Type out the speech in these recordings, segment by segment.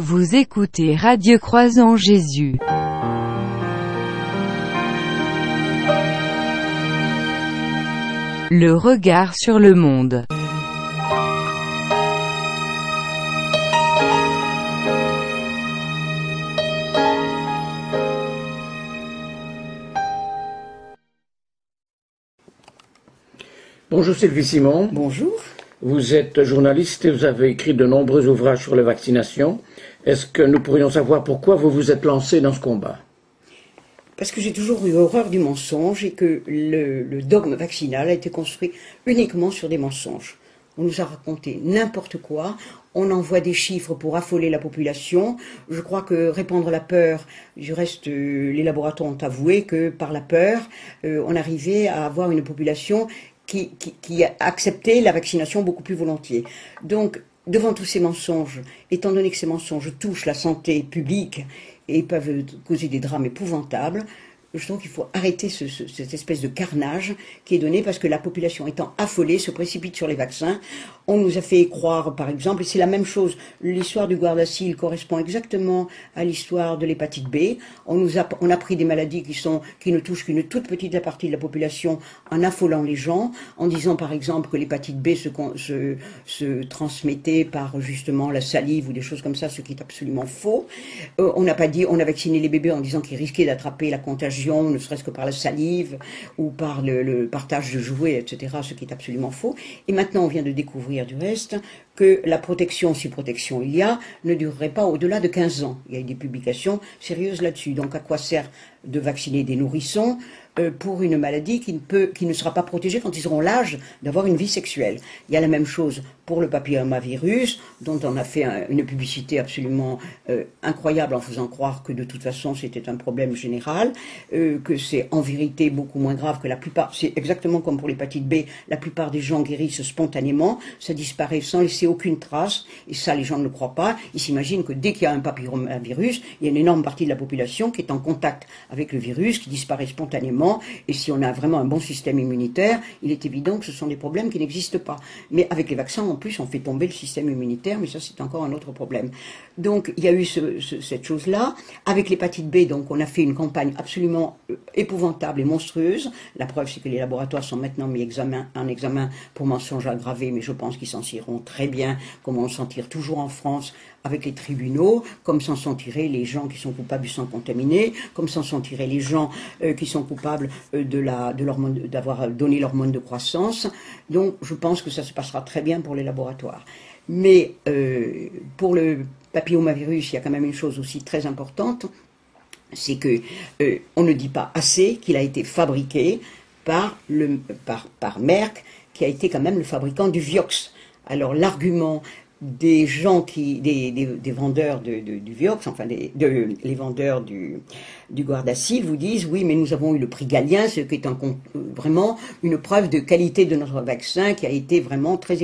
Vous écoutez Radio Croisant Jésus. Le regard sur le monde. Bonjour Sylvie Simon. Bonjour. Vous êtes journaliste et vous avez écrit de nombreux ouvrages sur la vaccination. Est-ce que nous pourrions savoir pourquoi vous vous êtes lancé dans ce combat? Parce que j'ai toujours eu horreur du mensonge et que le dogme vaccinal a été construit uniquement sur des mensonges. On nous a raconté n'importe quoi, on envoie des chiffres pour affoler la population. Je crois que répandre la peur, du reste, les laboratoires ont avoué que par la peur, on arrivait à avoir une population qui a accepté la vaccination beaucoup plus volontiers. Donc, devant tous ces mensonges, étant donné que ces mensonges touchent la santé publique et peuvent causer des drames épouvantables, je trouve qu'il faut arrêter cette espèce de carnage qui est donné parce que la population étant affolée se précipite sur les vaccins. On nous a fait croire, par exemple, et c'est la même chose, l'histoire du Gardasil correspond exactement à l'histoire de l'hépatite B. On a pris des maladies qui ne touchent qu'une toute petite partie de la population en affolant les gens, en disant par exemple que l'hépatite B se transmettait par justement la salive ou des choses comme ça, ce qui est absolument faux. On n'a pas dit, on a vacciné les bébés en disant qu'ils risquaient d'attraper la contagion, ne serait-ce que par la salive ou par le partage de jouets, etc., ce qui est absolument faux. Et maintenant, on vient de découvrir du reste que la protection, si protection il y a, ne durerait pas au-delà de 15 ans. Il y a eu des publications sérieuses là-dessus. Donc à quoi sert de vacciner des nourrissons pour une maladie qui ne sera pas protégée quand ils auront l'âge d'avoir une vie sexuelle? Il y a la même chose pour le papillomavirus, dont on a fait une publicité absolument incroyable en faisant croire que de toute façon c'était un problème général, que c'est en vérité beaucoup moins grave que la plupart. C'est exactement comme pour l'hépatite B, la plupart des gens guérissent spontanément, ça disparaît sans laisser aucune trace, et ça les gens ne le croient pas. Ils s'imaginent que dès qu'il y a un papillomavirus, il y a une énorme partie de la population qui est en contact avec le virus, qui disparaît spontanément, et si on a vraiment un bon système immunitaire, il est évident que ce sont des problèmes qui n'existent pas. Mais avec les vaccins, en plus, on fait tomber le système immunitaire, mais ça c'est encore un autre problème. Donc il y a eu cette chose-là. Avec l'hépatite B, donc on a fait une campagne absolument épouvantable et monstrueuse. La preuve, c'est que les laboratoires sont maintenant mis en examen pour mensonges aggravés, mais je pense qu'ils s'en tireront très bien, comme on s'en tire toujours en France avec les tribunaux, comme s'en sont tirés les gens qui sont coupables du sang contaminé, comme s'en sont tirés les gens qui sont coupables d'avoir donné l'hormone de croissance. Donc je pense que ça se passera très bien pour les laboratoires. Mais pour le papillomavirus, il y a quand même une chose aussi très importante, c'est que on ne dit pas assez qu'il a été fabriqué par Merck, qui a été quand même le fabricant du Vioxx. Alors l'argument des gens des vendeurs du Vioxx, enfin les vendeurs du Gardasil vous disent oui, mais nous avons eu le prix Galien, ce qui est vraiment une preuve de qualité de notre vaccin qui a été vraiment très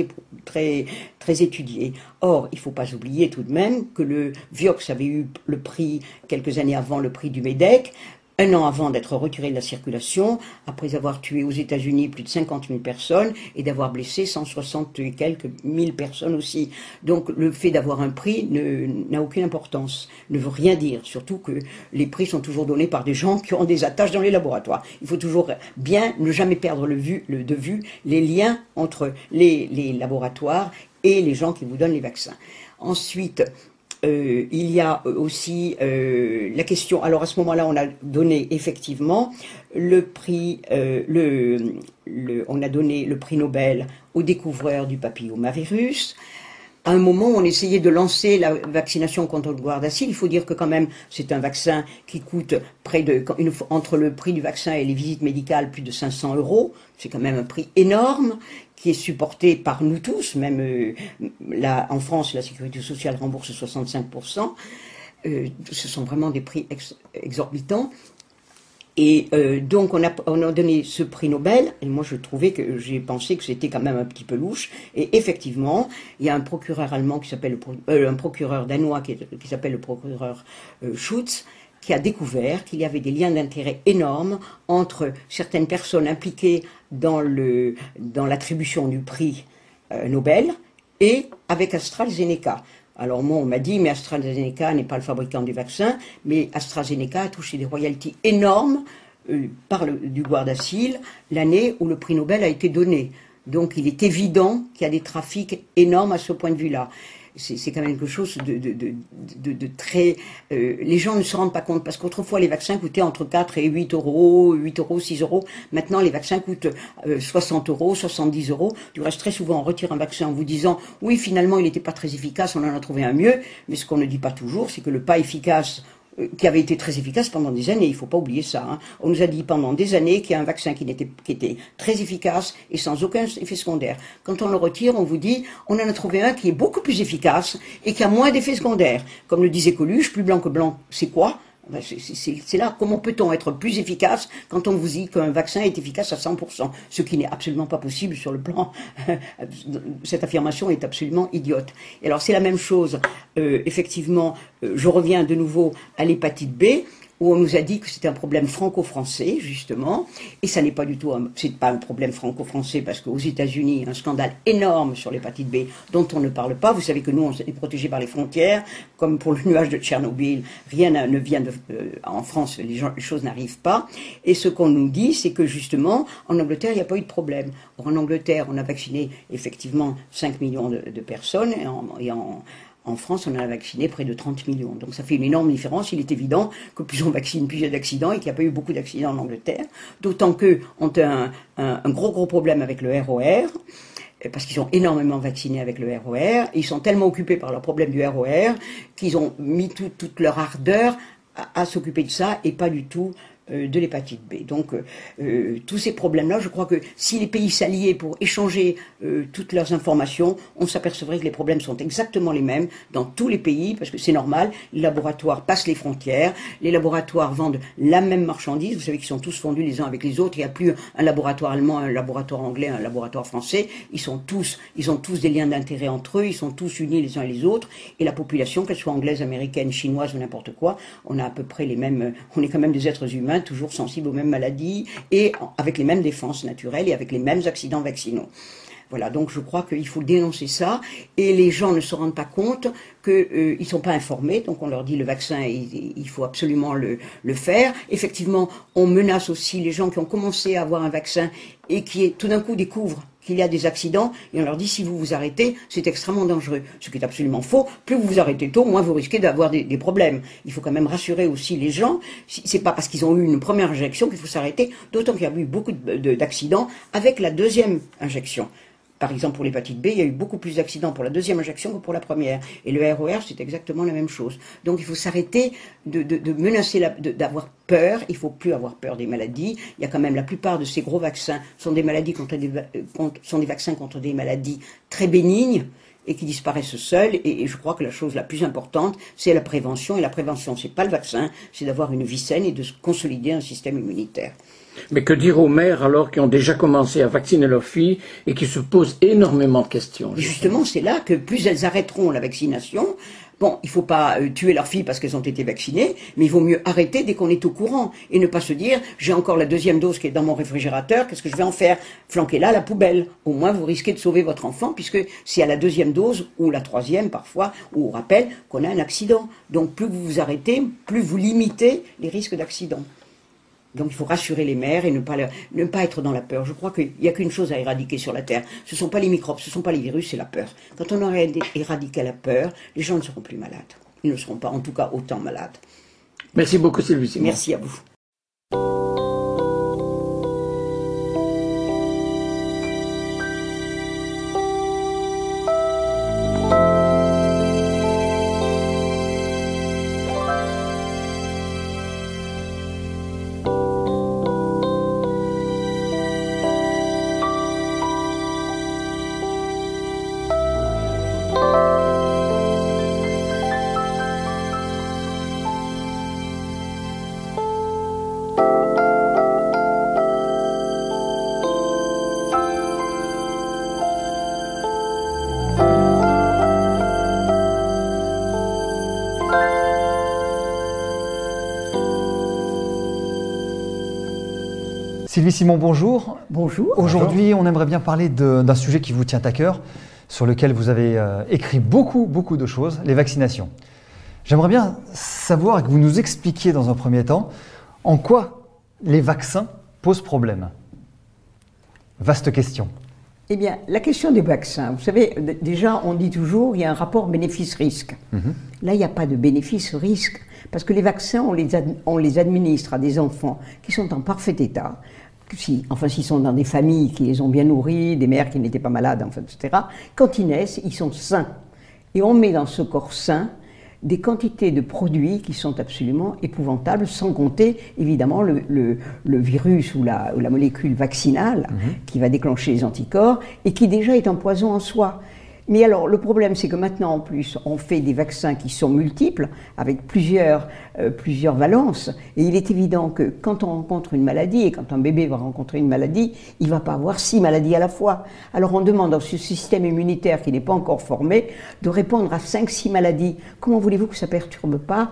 étudié. Or, il ne faut pas oublier tout de même que le Vioxx avait eu le prix quelques années avant, le prix du MEDEC, un an avant d'être retiré de la circulation, après avoir tué aux États-Unis plus de 50 000 personnes et d'avoir blessé 160 et quelques mille personnes aussi. Donc le fait d'avoir un prix n'a aucune importance, ne veut rien dire, surtout que les prix sont toujours donnés par des gens qui ont des attaches dans les laboratoires. Il faut toujours bien ne jamais perdre de vue les liens entre les laboratoires et les gens qui vous donnent les vaccins. Ensuite, il y a aussi la question. Alors à ce moment-là, on a donné effectivement le prix, on a donné le prix Nobel aux découvreurs du papillomavirus. À un moment où on essayait de lancer la vaccination contre le Gardasil, il faut dire que quand même c'est un vaccin qui coûte entre le prix du vaccin et les visites médicales plus de 500 €. C'est quand même un prix énorme qui est supporté par nous tous, même en France, la sécurité sociale rembourse 65%. Ce sont vraiment des prix exorbitants. Et donc on a donné ce prix Nobel, et moi j'ai pensé que c'était quand même un petit peu louche. Et effectivement, il y a un procureur allemand un procureur danois qui s'appelle le procureur Schutz, qui a découvert qu'il y avait des liens d'intérêt énormes entre certaines personnes impliquées dans l'attribution du prix Nobel et avec AstraZeneca. Alors moi, on m'a dit, mais AstraZeneca n'est pas le fabricant du vaccin, mais AstraZeneca a touché des royalties énormes du Guardacil l'année où le prix Nobel a été donné. Donc il est évident qu'il y a des trafics énormes à ce point de vue-là. C'est quand même quelque chose de très... les gens ne se rendent pas compte, parce qu'autrefois les vaccins coûtaient entre 4 et 8 euros, 8 euros, 6 euros. Maintenant les vaccins coûtent 60 euros, 70 euros. Du reste, très souvent on retire un vaccin en vous disant « oui, finalement il n'était pas très efficace, on en a trouvé un mieux ». Mais ce qu'on ne dit pas toujours, c'est que le pas efficace, qui avait été très efficace pendant des années, il ne faut pas oublier ça. Hein. On nous a dit pendant des années qu'il y a un vaccin qui était très efficace et sans aucun effet secondaire. Quand on le retire, on vous dit, on en a trouvé un qui est beaucoup plus efficace et qui a moins d'effets secondaires. Comme le disait Coluche, plus blanc que blanc, c'est quoi ? C'est là, comment peut-on être plus efficace quand on vous dit qu'un vaccin est efficace à 100%, ce qui n'est absolument pas possible sur le plan, cette affirmation est absolument idiote. Et alors c'est la même chose, effectivement, je reviens de nouveau à l'hépatite B, où on nous a dit que c'était un problème franco-français, justement, et ça n'est pas du tout c'est pas un problème franco-français, parce qu'aux États-Unis, il y a un scandale énorme sur l'hépatite B, dont on ne parle pas. Vous savez que nous, on est protégés par les frontières, comme pour le nuage de Tchernobyl, rien ne vient en France, les choses n'arrivent pas, et ce qu'on nous dit, c'est que justement, en Angleterre, il n'y a pas eu de problème. Or, en Angleterre, on a vacciné, effectivement, 5 millions de personnes, en France, on en a vacciné près de 30 millions. Donc ça fait une énorme différence. Il est évident que plus on vaccine, plus il y a d'accidents et qu'il n'y a pas eu beaucoup d'accidents en Angleterre. D'autant qu'eux ont un gros problème avec le ROR, parce qu'ils ont énormément vacciné avec le ROR. Ils sont tellement occupés par leur problème du ROR qu'ils ont mis toute leur ardeur à s'occuper de ça et pas du tout de l'hépatite B. Donc tous ces problèmes-là, je crois que si les pays s'alliaient pour échanger toutes leurs informations, on s'apercevrait que les problèmes sont exactement les mêmes dans tous les pays, parce que c'est normal, les laboratoires passent les frontières, les laboratoires vendent la même marchandise, vous savez qu'ils sont tous fondus les uns avec les autres, il n'y a plus un laboratoire allemand, un laboratoire anglais, un laboratoire français, ils ont tous des liens d'intérêt entre eux, ils sont tous unis les uns et les autres, et la population, qu'elle soit anglaise, américaine, chinoise ou n'importe quoi, on a à peu près les mêmes, on est quand même des êtres humains, toujours sensibles aux mêmes maladies et avec les mêmes défenses naturelles et avec les mêmes accidents vaccinaux. Voilà, donc je crois qu'il faut dénoncer ça et les gens ne se rendent pas compte qu'ils ne sont pas informés, donc on leur dit le vaccin, il faut absolument le faire. Effectivement, on menace aussi les gens qui ont commencé à avoir un vaccin et qui tout d'un coup découvrent qu'il y a des accidents, et on leur dit si vous vous arrêtez, c'est extrêmement dangereux. Ce qui est absolument faux. Plus vous vous arrêtez tôt, moins vous risquez d'avoir des problèmes. Il faut quand même rassurer aussi les gens. C'est pas parce qu'ils ont eu une première injection qu'il faut s'arrêter, d'autant qu'il y a eu beaucoup d'accidents avec la deuxième injection. Par exemple, pour l'hépatite B, il y a eu beaucoup plus d'accidents pour la deuxième injection que pour la première. Et le ROR, c'est exactement la même chose. Donc il faut s'arrêter de menacer, d'avoir peur. Il ne faut plus avoir peur des maladies. Il y a quand même la plupart de ces gros vaccins sont des vaccins contre des maladies très bénignes et qui disparaissent seuls. Et je crois que la chose la plus importante, c'est la prévention. Et la prévention, c'est pas le vaccin, c'est d'avoir une vie saine et de consolider un système immunitaire. Mais que dire aux mères alors qui ont déjà commencé à vacciner leurs filles et qui se posent énormément de questions? Justement, c'est là que plus elles arrêteront la vaccination, bon, il ne faut pas tuer leurs filles parce qu'elles ont été vaccinées, mais il vaut mieux arrêter dès qu'on est au courant et ne pas se dire j'ai encore la deuxième dose qui est dans mon réfrigérateur, qu'est-ce que je vais en faire? Flanquez-la à la poubelle. Au moins vous risquez de sauver votre enfant puisque c'est à la deuxième dose ou la troisième parfois, ou on rappelle qu'on a un accident. Donc plus vous vous arrêtez, plus vous limitez les risques d'accident. Donc il faut rassurer les mères et ne pas être dans la peur. Je crois qu'il n'y a qu'une chose à éradiquer sur la Terre. Ce ne sont pas les microbes, ce ne sont pas les virus, c'est la peur. Quand on aura éradiqué la peur, les gens ne seront plus malades. Ils ne seront pas, en tout cas, autant malades. Merci beaucoup, Sylvie Simon. Merci à vous. Sylvie Simon, bonjour. Bonjour. Aujourd'hui, on aimerait bien parler d'un sujet qui vous tient à cœur, sur lequel vous avez écrit beaucoup de choses, les vaccinations. J'aimerais bien savoir et que vous nous expliquiez dans un premier temps en quoi les vaccins posent problème. Vaste question. Eh bien, la question des vaccins, vous savez, déjà, on dit toujours il y a un rapport bénéfice-risque. Là, il n'y a pas de bénéfice-risque, parce que les vaccins, on les administre à des enfants qui sont en parfait état, s'ils sont dans des familles qui les ont bien nourris, des mères qui n'étaient pas malades, enfin, etc. Quand ils naissent, ils sont sains. Et on met dans ce corps sain des quantités de produits qui sont absolument épouvantables, sans compter évidemment le virus ou la molécule vaccinale qui va déclencher les anticorps et qui déjà est un poison en soi. Mais alors, le problème, c'est que maintenant, en plus, on fait des vaccins qui sont multiples, avec plusieurs valences. Et il est évident que quand on rencontre une maladie, et quand un bébé va rencontrer une maladie, il ne va pas avoir 6 maladies à la fois. Alors, on demande à ce système immunitaire qui n'est pas encore formé de répondre à 5-6 maladies. Comment voulez-vous que ça ne perturbe pas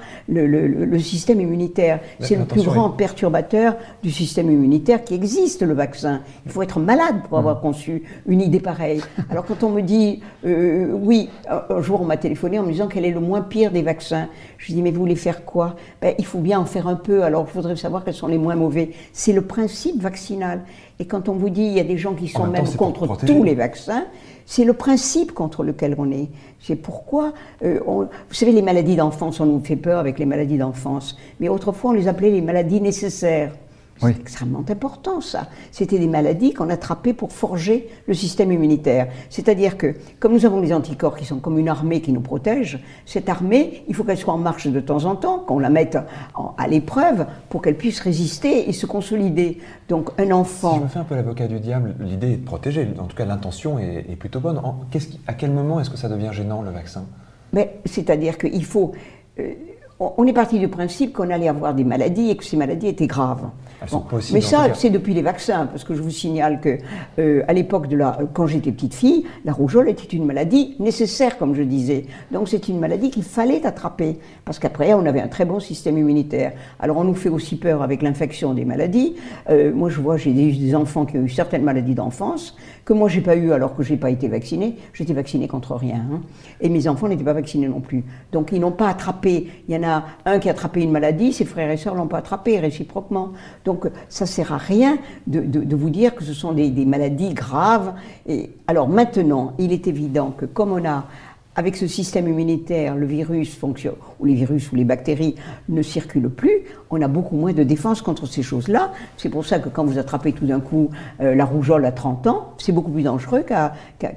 le système immunitaire? C'est le plus grand perturbateur du système immunitaire qui existe, le vaccin. Il faut être malade pour avoir conçu une idée pareille. Alors, quand on me dit... oui, un jour on m'a téléphoné en me disant quel est le moins pire des vaccins. Je lui dis mais vous voulez faire quoi? Il faut bien en faire un peu, alors je voudrais savoir quels sont les moins mauvais. C'est le principe vaccinal. Et quand on vous dit il y a des gens qui sont même contre tous les vaccins, c'est le principe contre lequel on est. C'est pourquoi, vous savez, les maladies d'enfance, on nous fait peur avec les maladies d'enfance, mais autrefois on les appelait les maladies nécessaires. C'est extrêmement important, ça. C'était des maladies qu'on attrapait pour forger le système immunitaire. C'est-à-dire que, comme nous avons les anticorps qui sont comme une armée qui nous protège, cette armée, il faut qu'elle soit en marche de temps en temps, qu'on la mette à l'épreuve pour qu'elle puisse résister et se consolider. Donc, un enfant... Si je me fais un peu l'avocat du diable, l'idée est de protéger. En tout cas, l'intention est plutôt bonne. À quel moment est-ce que ça devient gênant, le vaccin? C'est-à-dire qu'il faut... on est parti du principe qu'on allait avoir des maladies et que ces maladies étaient graves. Mais ça, c'est depuis les vaccins, parce que je vous signale que à l'époque quand j'étais petite fille, la rougeole était une maladie nécessaire, comme je disais. Donc c'est une maladie qu'il fallait attraper, parce qu'après on avait un très bon système immunitaire. Alors on nous fait aussi peur avec l'infection des maladies. Moi je vois, j'ai des enfants qui ont eu certaines maladies d'enfance que moi j'ai pas eu alors que j'ai pas été vaccinée. J'étais vaccinée contre rien, et mes enfants n'étaient pas vaccinés non plus. Donc ils n'ont pas attrapé. Il y en a un qui a attrapé une maladie, ses frères et sœurs l'ont pas attrapé réciproquement. Donc ça ne sert à rien de vous dire que ce sont des maladies graves. Et alors maintenant, il est évident que comme on a, avec ce système immunitaire, le virus fonctionne, ou les virus ou les bactéries ne circulent plus, on a beaucoup moins de défense contre ces choses-là. C'est pour ça que quand vous attrapez tout d'un coup la rougeole à 30 ans, c'est beaucoup plus dangereux qu'à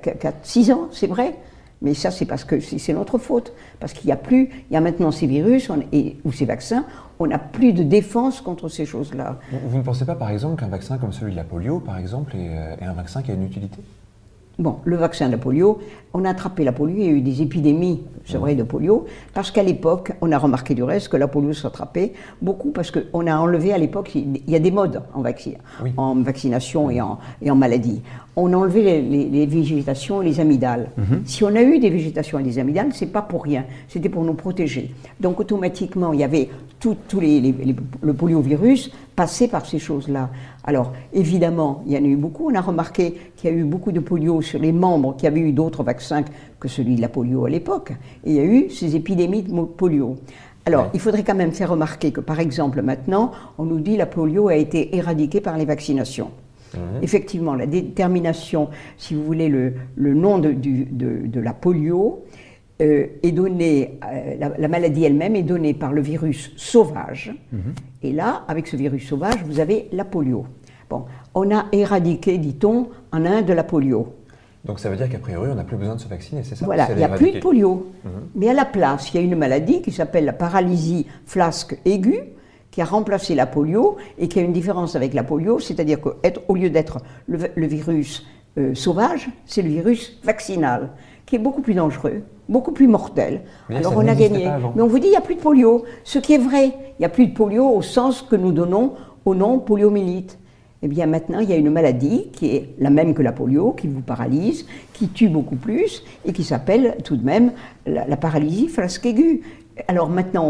6 ans, c'est vrai. Mais ça, c'est parce que c'est notre faute. Parce qu'il y a maintenant ces virus ou ces vaccins, on n'a plus de défense contre ces choses-là. Vous ne pensez pas, par exemple, qu'un vaccin comme celui de la polio, par exemple, est un vaccin qui a une utilité? Bon, le vaccin de la polio, on a attrapé la polio, il y a eu des épidémies, c'est vrai, de polio, parce qu'à l'époque, on a remarqué du reste que la polio s'attrapait beaucoup, parce qu'on a enlevé à l'époque, il y a des modes en vaccination et en maladie. On a enlevé les végétations et les amygdales. Si on a eu des végétations et des amygdales, c'est pas pour rien, c'était pour nous protéger. Donc automatiquement, il y avait le poliovirus passé par ces choses-là. Alors, évidemment, il y en a eu beaucoup. On a remarqué qu'il y a eu beaucoup de polio sur les membres qui avaient eu d'autres vaccins que celui de la polio à l'époque. Et il y a eu ces épidémies de polio. Alors, il faudrait quand même faire remarquer que, par exemple, maintenant, on nous dit que la polio a été éradiquée par les vaccinations. Effectivement, la détermination, si vous voulez, le nom de la polio est donné, la maladie elle-même est donnée par le virus sauvage. Et là, avec ce virus sauvage, vous avez la polio. Bon, on a éradiqué, dit-on, en Inde la polio. Donc ça veut dire qu'a priori, on n'a plus besoin de se vacciner, c'est ça? Voilà, il n'y a plus de polio. Mais à la place, il y a une maladie qui s'appelle la paralysie flasque aiguë, qui a remplacé la polio et qui a une différence avec la polio, c'est-à-dire qu'au lieu d'être le virus sauvage, c'est le virus vaccinal, qui est beaucoup plus dangereux, beaucoup plus mortel. Mais alors on a gagné. Mais on vous dit il n'y a plus de polio. Ce qui est vrai, il n'y a plus de polio au sens que nous donnons au nom poliomyélite. Eh bien maintenant, il y a une maladie qui est la même que la polio, qui vous paralyse, qui tue beaucoup plus et qui s'appelle tout de même la paralysie flasque aiguë. Alors maintenant,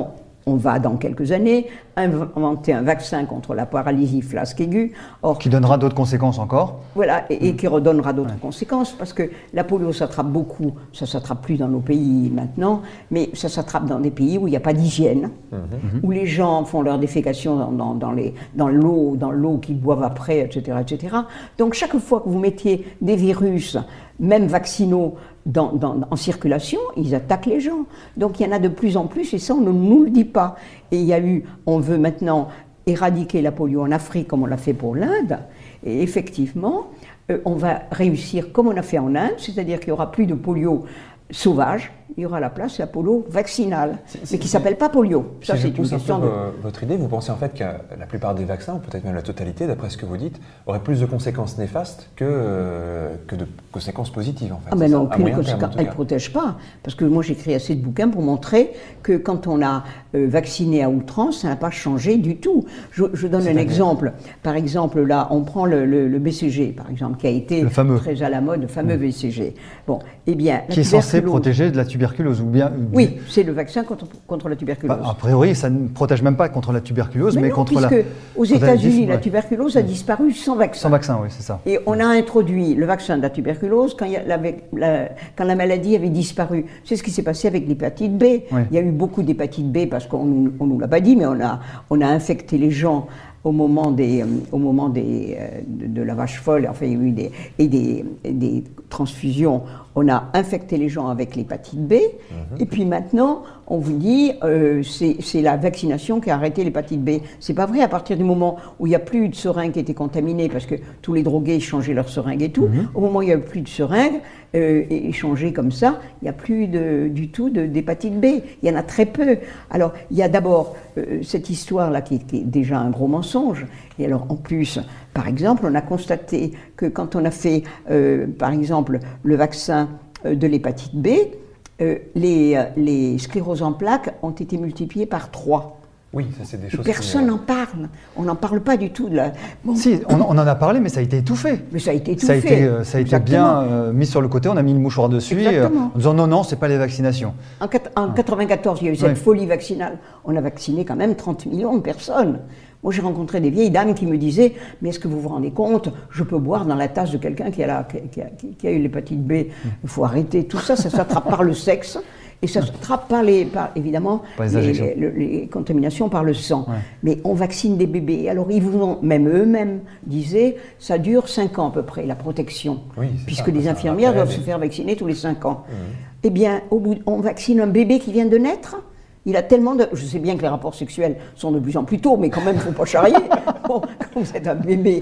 on va dans quelques années inventer un vaccin contre la paralysie flasque aiguë. Or, Qui donnera d'autres conséquences encore. voilà, et qui redonnera d'autres conséquences, parce que la polio s'attrape beaucoup, ça ne s'attrape plus dans nos pays maintenant, mais ça s'attrape dans des pays où il n'y a pas d'hygiène, où les gens font leur défécation dans l'eau qu'ils boivent après, etc., etc. Donc chaque fois que vous mettiez des virus, même vaccinaux, en circulation, ils attaquent les gens. Donc il y en a de plus en plus, et ça on ne nous le dit pas. Et on veut maintenant éradiquer la polio en Afrique comme on l'a fait pour l'Inde, et effectivement, on va réussir comme on a fait en Inde, c'est-à-dire qu'il n'y aura plus de polio sauvage, il y aura à la place la polio vaccinale, mais qui ne s'appelle pas polio. Ça, c'est une question de votre idée. Vous pensez en fait que la plupart des vaccins, ou peut-être même la totalité, d'après ce que vous dites, auraient plus de conséquences néfastes que de conséquences positives en fait. Ah ben non, aucune conséquence. Elle ne protège pas. Parce que moi, j'ai écrit assez de bouquins pour montrer que quand on a vacciné à outrance, ça n'a pas changé du tout. Je donne un exemple. Par exemple, là, on prend le BCG, par exemple, qui a été très à la mode, le fameux BCG. Bon, eh bien, qui est censé protéger de la tuberculose ou bien. Oui, c'est le vaccin contre la tuberculose. A priori, ça ne protège même pas contre la tuberculose, mais non, contre la. Aux États-Unis, la tuberculose a disparu sans vaccin. Sans vaccin, oui, c'est ça. Et on a introduit le vaccin de la tuberculose quand la maladie avait disparu. C'est ce qui s'est passé avec l'hépatite B. Oui. Il y a eu beaucoup d'hépatite B parce qu'on ne nous l'a pas dit, mais on a infecté les gens au moment de la vache folle. Enfin, il y a eu des transfusions. On a infecté les gens avec l'hépatite B, et puis maintenant, on vous dit c'est la vaccination qui a arrêté l'hépatite B. C'est pas vrai, à partir du moment où il n'y a plus de seringues qui étaient contaminées, parce que tous les drogués changeaient leurs seringues et tout, au moment où il n'y a plus de seringues, échangées comme ça, il n'y a plus du tout d'hépatite B. Il y en a très peu. Alors, il y a d'abord cette histoire-là qui est déjà un gros mensonge. Et alors, en plus, par exemple, on a constaté que quand on a fait, par exemple, le vaccin de l'hépatite B, les scléroses en plaques ont été multipliées par 3. Oui, ça c'est des choses. Personne n'en parle. On n'en parle pas du tout. Bon. Si, on en a parlé, mais ça a été étouffé. Mais ça a été étouffé. Ça a été bien mis sur le côté. On a mis une mouchoir dessus en disant non, c'est pas les vaccinations. En 1994, il y a eu cette folie vaccinale. On a vacciné quand même 30 millions de personnes. Moi, j'ai rencontré des vieilles dames qui me disaient « Mais est-ce que vous vous rendez compte, je peux boire dans la tasse de quelqu'un qui a eu l'hépatite B. Il faut arrêter. Tout ça, ça s'attrape par le sexe. Et ça s'attrape évidemment, les contaminations par le sang. Ouais. Mais on vaccine des bébés. Alors, même eux-mêmes disaient, ça dure 5 ans à peu près, la protection. Oui, puisque les infirmières doivent se faire vacciner tous les 5 ans. Eh bien, on vaccine un bébé qui vient de naître. Il a tellement de... Je sais bien que les rapports sexuels sont de plus en plus tôt, mais quand même, il ne faut pas charrier. Bon, quand vous êtes un bébé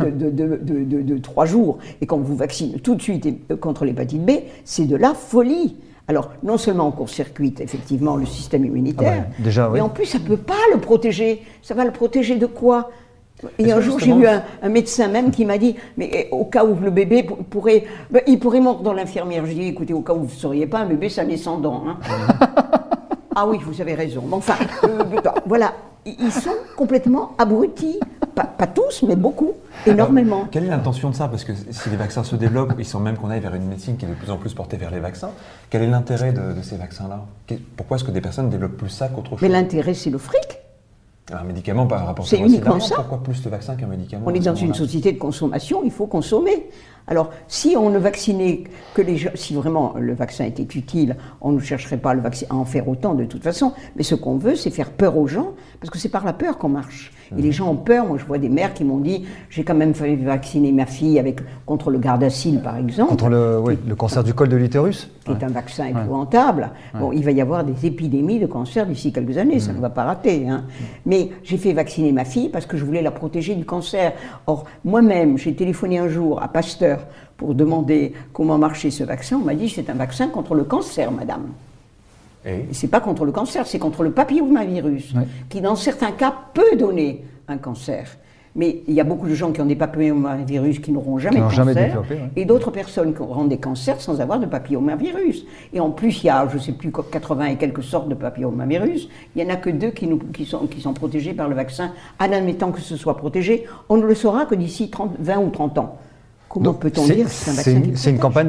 de 3 jours et qu'on vous vaccine tout de suite contre l'hépatite B, c'est de la folie. Alors, non seulement on court-circuite effectivement le système immunitaire, mais en plus, ça ne peut pas le protéger. Ça va le protéger de quoi? Et un jour, j'ai eu un médecin même qui m'a dit, mais au cas où le bébé il pourrait mordre dans l'infirmière. Je dis, écoutez, au cas où vous ne sauriez pas, un bébé, ça naît sans dents. Hein. Ah oui, vous avez raison. Enfin, voilà, ils sont complètement abrutis. Pas tous, mais beaucoup, énormément. Alors, quelle est l'intention de ça? Parce que si les vaccins se développent, il semble même qu'on aille vers une médecine qui est de plus en plus portée vers les vaccins. Quel est l'intérêt de ces vaccins-là? Pourquoi est-ce que des personnes développent plus ça qu'autre chose? Mais l'intérêt, c'est le fric. Un médicament par rapport c'est uniquement ça. Pourquoi plus de vaccins qu'un médicament? On est dans une société de consommation, il faut consommer. Alors, si on ne vaccinait que les gens, si vraiment le vaccin était utile, on ne chercherait pas à en faire autant de toute façon. Mais ce qu'on veut, c'est faire peur aux gens, parce que c'est par la peur qu'on marche. Et les gens ont peur. Moi, je vois des mères qui m'ont dit, j'ai quand même fait vacciner ma fille contre le Gardasil, par exemple. Contre le cancer du col de l'utérus. Qui est un vaccin épouvantable. Bon, il va y avoir des épidémies de cancer d'ici quelques années, ça ne va pas rater. Hein. Mais j'ai fait vacciner ma fille parce que je voulais la protéger du cancer. Or, moi-même, j'ai téléphoné un jour à Pasteur pour demander comment marchait ce vaccin. On m'a dit, c'est un vaccin contre le cancer, madame. Et c'est pas contre le cancer, c'est contre le papillomavirus, qui dans certains cas peut donner un cancer. Mais il y a beaucoup de gens qui ont des papillomavirus qui n'auront jamais de cancer, et d'autres personnes qui auront des cancers sans avoir de papillomavirus. Et en plus, il y a, je ne sais plus, 80 et quelques sortes de papillomavirus. Il n'y en a que 2 qui sont protégés par le vaccin. En admettant que ce soit protégé, on ne le saura que d'ici 20 ou 30 ans. Comment Donc, peut-on dire que c'est un vaccin qui c'est une protège? campagne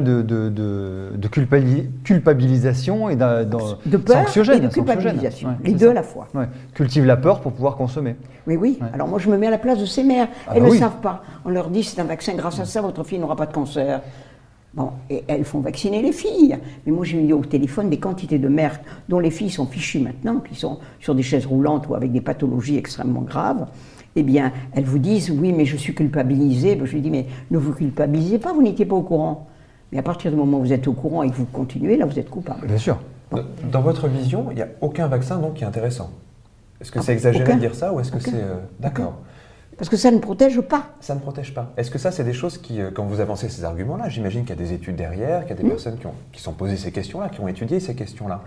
de culpabilisation et De peur anxiogène, et de c'est anxiogène. culpabilisation, Ouais, les c'est deux ça. à la fois. Ouais. Cultive la peur pour pouvoir consommer. Mais oui, Ouais. alors moi je me mets à la place de ces mères. Ah Elles bah ne oui. savent pas. On leur dit c'est un vaccin, grâce à ça votre fille n'aura pas de cancer. Bon, et elles font vacciner les filles. Mais moi j'ai eu au téléphone des quantités de mères dont les filles sont fichues maintenant, qui sont sur des chaises roulantes ou avec des pathologies extrêmement graves. Eh bien, elles vous disent oui, mais je suis culpabilisée. Ben, je lui dis mais ne vous culpabilisez pas, vous n'étiez pas au courant. Mais à partir du moment où vous êtes au courant et que vous continuez, là vous êtes coupable. Bien sûr. Dans votre vision, il n'y a aucun vaccin donc qui est intéressant. Est-ce que c'est exagéré aucun. de dire ça ou est-ce que Aucun. c'est... D'accord. Parce que ça ne protège pas. Ça ne protège pas. Est-ce que ça, c'est des choses qui, quand vous avancez ces arguments-là, j'imagine qu'il y a des études derrière, qu'il y a des personnes qui sont posées ces questions-là, qui ont étudié ces questions-là.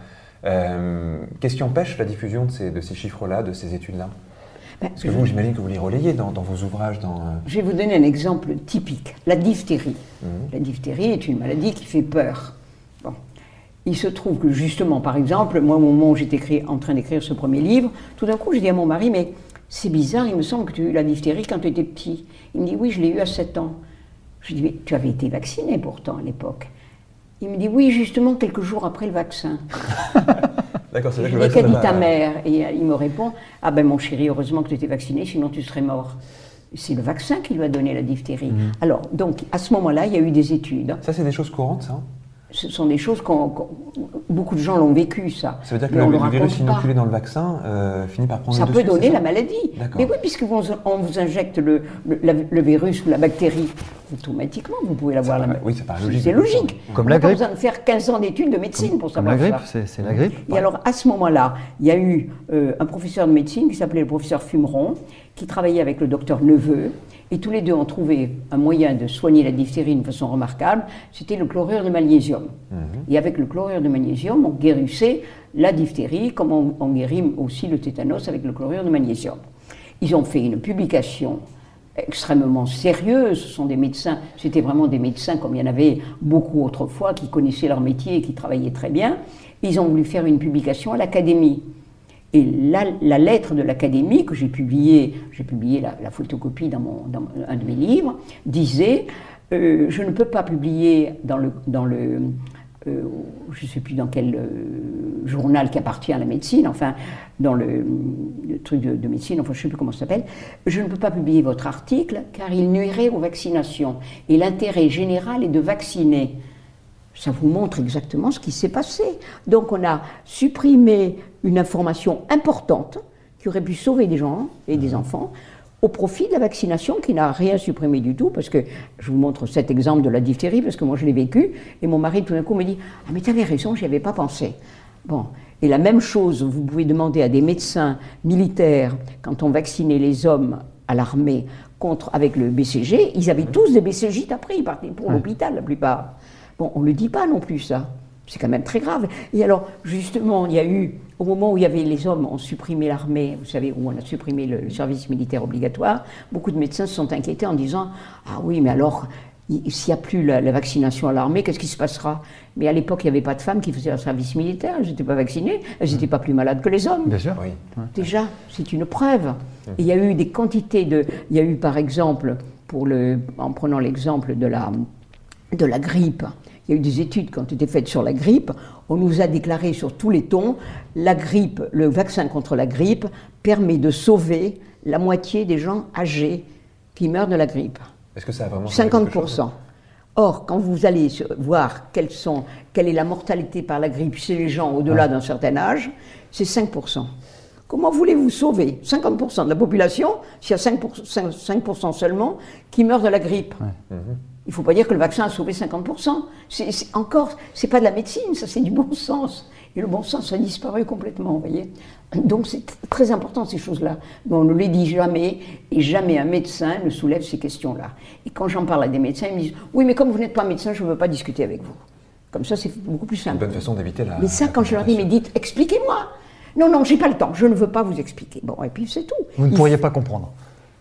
Qu'est-ce qui empêche la diffusion de ces chiffres-là, de ces études-là? Ben, Parce que vous, j'imagine que vous les relayez dans vos ouvrages. Je vais vous donner un exemple typique, la diphtérie. La diphtérie est une maladie qui fait peur. Bon. Il se trouve que justement, par exemple, moi au moment où j'étais en train d'écrire ce premier livre, tout d'un coup j'ai dit à mon mari, mais c'est bizarre, il me semble que tu as eu la diphtérie quand tu étais petit. Il me dit, oui, je l'ai eu à 7 ans. Je lui dis, mais tu avais été vacciné pourtant à l'époque. Il me dit, oui, justement, quelques jours après le vaccin. D'accord, c'est là que Je le lui dis, qu'a vaccin dit ta mère? Et il me répond, ah ben mon chéri, heureusement que tu étais vacciné, sinon tu serais mort. C'est le vaccin qui lui a donné la diphtérie. Alors, donc, à ce moment-là, il y a eu des études. Ça, c'est des choses courantes, ça? Ce sont des choses beaucoup de gens l'ont vécu, ça. Ça veut dire que Mais on le raconte virus pas. inoculé dans le vaccin finit par prendre Ça le peut dessus, donner c'est ça? la maladie. D'accord. Mais oui, puisque on vous injecte le virus ou la bactérie, automatiquement, vous pouvez l'avoir. Oui, ça paraît logique. C'est logique. Comme on la n'a pas grippe. besoin de faire 15 ans d'études de médecine pour Comme savoir la grippe, ça. c'est la grippe. Et alors, à ce moment-là, il y a eu un professeur de médecine qui s'appelait le professeur Fumeron, qui travaillait avec le docteur Neveu, et tous les deux ont trouvé un moyen de soigner la diphtérie d'une façon remarquable, c'était le chlorure de magnésium. Et avec le chlorure de magnésium, on guérissait la diphtérie, comme on guérit aussi le tétanos avec le chlorure de magnésium. Ils ont fait une publication extrêmement sérieuse, ce sont des médecins, c'était vraiment des médecins comme il y en avait beaucoup autrefois, qui connaissaient leur métier et qui travaillaient très bien. Ils ont voulu faire une publication à l'Académie. Et la lettre de l'Académie que j'ai publiée la photocopie dans un de mes livres, disait je ne peux pas publier dans le je ne sais plus dans quel journal qui appartient à la médecine, enfin dans le truc de médecine, enfin je ne sais plus comment ça s'appelle, je ne peux pas publier votre article car il nuirait aux vaccinations. Et l'intérêt général est de vacciner. Ça vous montre exactement ce qui s'est passé. Donc on a supprimé une information importante qui aurait pu sauver des gens et des enfants au profit de la vaccination qui n'a rien supprimé du tout, parce que je vous montre cet exemple de la diphtérie, parce que moi je l'ai vécu, et mon mari tout d'un coup me dit « Ah mais tu avais raison, j'y avais pas pensé ». Bon, et la même chose, vous pouvez demander à des médecins militaires, quand on vaccinait les hommes à l'armée avec le BCG, ils avaient tous des BCG après, ils partaient pour l'hôpital la plupart. Bon, on ne le dit pas non plus, ça. C'est quand même très grave. Et alors, justement, il y a eu, au moment où il y avait les hommes ont supprimé l'armée, vous savez, où on a supprimé le service militaire obligatoire, beaucoup de médecins se sont inquiétés en disant « Ah oui, mais alors, s'il n'y a plus la vaccination à l'armée, qu'est-ce qui se passera ?» Mais à l'époque, il n'y avait pas de femmes qui faisaient un service militaire, elles n'étaient pas vaccinées, elles n'étaient pas plus malades que les hommes. Bien sûr. Oui. Déjà, c'est une preuve. Et il y a eu des quantités de... Il y a eu, par exemple, en prenant l'exemple de la grippe, il y a eu des études qui ont été faites sur la grippe. On nous a déclaré sur tous les tons, la grippe, le vaccin contre la grippe permet de sauver la moitié des gens âgés qui meurent de la grippe. Est-ce que ça a vraiment changé quelque chose? 50%. Or, quand vous allez voir quelle est la mortalité par la grippe chez les gens au-delà d'un certain âge, c'est 5%. Comment voulez-vous sauver 50% de la population s'il y a 5% seulement qui meurent de la grippe? Il ne faut pas dire que le vaccin a sauvé 50%. C'est pas de la médecine, ça c'est du bon sens. Et le bon sens a disparu complètement, vous voyez. Donc c'est très important ces choses-là. Mais on ne les dit jamais, et jamais un médecin ne soulève ces questions-là. Et quand j'en parle à des médecins, ils me disent « Oui, mais comme vous n'êtes pas médecin, je ne veux pas discuter avec vous. » Comme ça, c'est beaucoup plus simple. Une bonne façon d'éviter la... Mais ça, quand je leur dis « Mais dites, expliquez-moi !» Non, non, j'ai pas le temps, je ne veux pas vous expliquer. Bon, et puis c'est tout. Vous ne pourriez pas comprendre.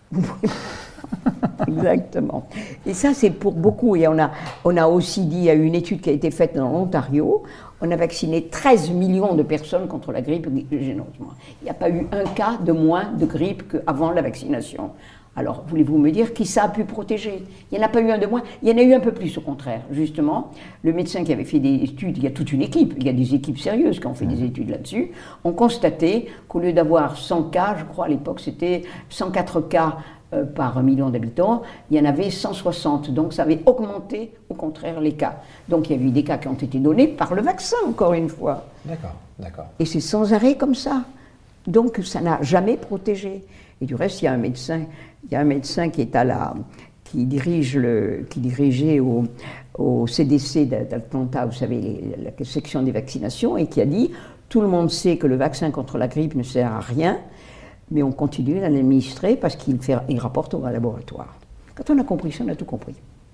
Exactement. Et ça, c'est pour beaucoup. Et on a aussi dit, il y a eu une étude qui a été faite dans l'Ontario, on a vacciné 13 millions de personnes contre la grippe généreusement. Il n'y a pas eu un cas de moins de grippe qu'avant la vaccination. Alors, voulez-vous me dire qui ça a pu protéger? Il n'y en a pas eu un de moins, il y en a eu un peu plus au contraire, justement. Le médecin qui avait fait des études, il y a toute une équipe, il y a des équipes sérieuses qui ont fait des études là-dessus, ont constaté qu'au lieu d'avoir 100 cas, je crois à l'époque c'était 104 cas par 1 million d'habitants, il y en avait 160, donc ça avait augmenté au contraire les cas. Donc il y a eu des cas qui ont été donnés par le vaccin, encore une fois. D'accord, d'accord. Et c'est sans arrêt comme ça. Donc ça n'a jamais protégé. Et du reste, il y a un médecin qui dirigeait au CDC d'Atlanta, vous savez, la section des vaccinations, et qui a dit « Tout le monde sait que le vaccin contre la grippe ne sert à rien, mais on continue à l'administrer parce qu'il rapporte au laboratoire. » Quand on a compris ça, on a tout compris.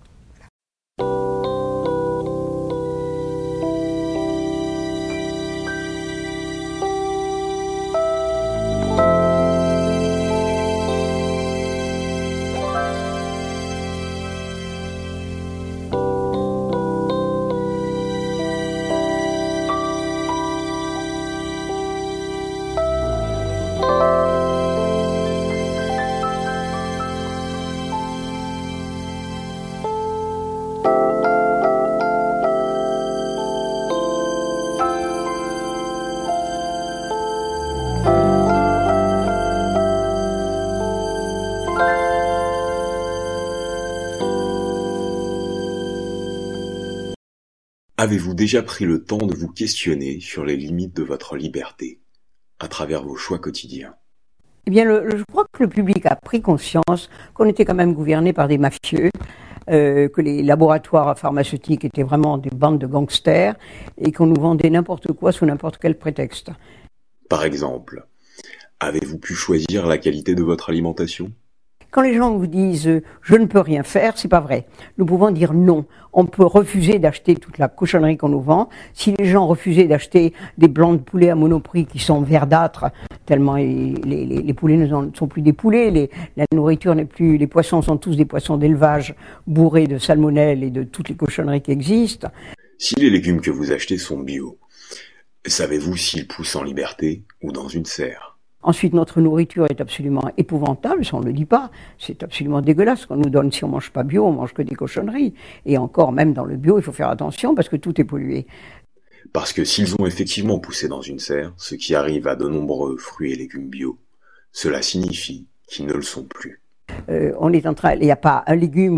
Avez-vous déjà pris le temps de vous questionner sur les limites de votre liberté, à travers vos choix quotidiens? Eh bien, je crois que le public a pris conscience qu'on était quand même gouverné par des mafieux, que les laboratoires pharmaceutiques étaient vraiment des bandes de gangsters et qu'on nous vendait n'importe quoi sous n'importe quel prétexte. Par exemple, avez-vous pu choisir la qualité de votre alimentation? Quand les gens vous disent « je ne peux rien faire », c'est pas vrai. Nous pouvons dire non. On peut refuser d'acheter toute la cochonnerie qu'on nous vend. Si les gens refusaient d'acheter des blancs de poulet à Monoprix qui sont verdâtres, tellement les poulets ne sont plus des poulets, la nourriture n'est plus, les poissons sont tous des poissons d'élevage bourrés de salmonelle et de toutes les cochonneries qui existent. Si les légumes que vous achetez sont bio, savez-vous s'ils poussent en liberté ou dans une serre? Ensuite, notre nourriture est absolument épouvantable, ça on ne le dit pas, c'est absolument dégueulasse ce qu'on nous donne. Si on mange pas bio, on mange que des cochonneries. Et encore, même dans le bio, il faut faire attention parce que tout est pollué. Parce que s'ils ont effectivement poussé dans une serre, ce qui arrive à de nombreux fruits et légumes bio, cela signifie qu'ils ne le sont plus. Il n'y a pas un légume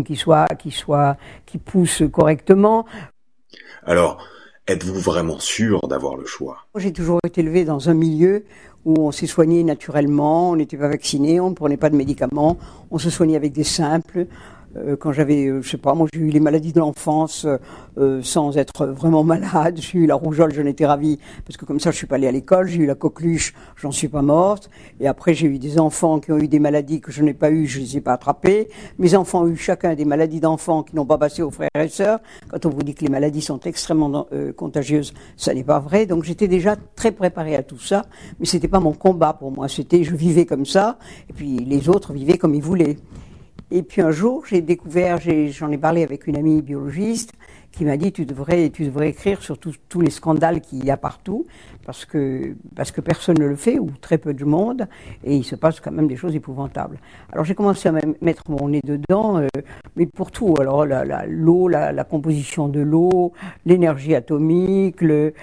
qui pousse correctement. Alors, êtes-vous vraiment sûr d'avoir le choix? J'ai toujours été élevé dans un milieu où on s'est soigné naturellement, on n'était pas vacciné, on ne prenait pas de médicaments, on se soignait avec des simples. Quand j'avais, je sais pas, moi j'ai eu les maladies de l'enfance sans être vraiment malade. J'ai eu la rougeole, j'en étais ravie parce que comme ça je suis pas allée à l'école. J'ai eu la coqueluche, j'en suis pas morte. Et après j'ai eu des enfants qui ont eu des maladies que je n'ai pas eues, je les ai pas attrapées. Mes enfants ont eu chacun des maladies d'enfants qui n'ont pas passé aux frères et sœurs. Quand on vous dit que les maladies sont extrêmement contagieuses, ça n'est pas vrai. Donc j'étais déjà très préparée à tout ça, mais c'était pas mon combat pour moi. C'était, je vivais comme ça, et puis les autres vivaient comme ils voulaient. Et puis un jour, j'ai découvert, j'en ai parlé avec une amie biologiste qui m'a dit tu devrais écrire sur tous les scandales qu'il y a partout parce que personne ne le fait ou très peu de monde et il se passe quand même des choses épouvantables. Alors j'ai commencé à mettre mon nez dedans, mais pour tout. Alors l'eau, la composition de l'eau, l'énergie atomique,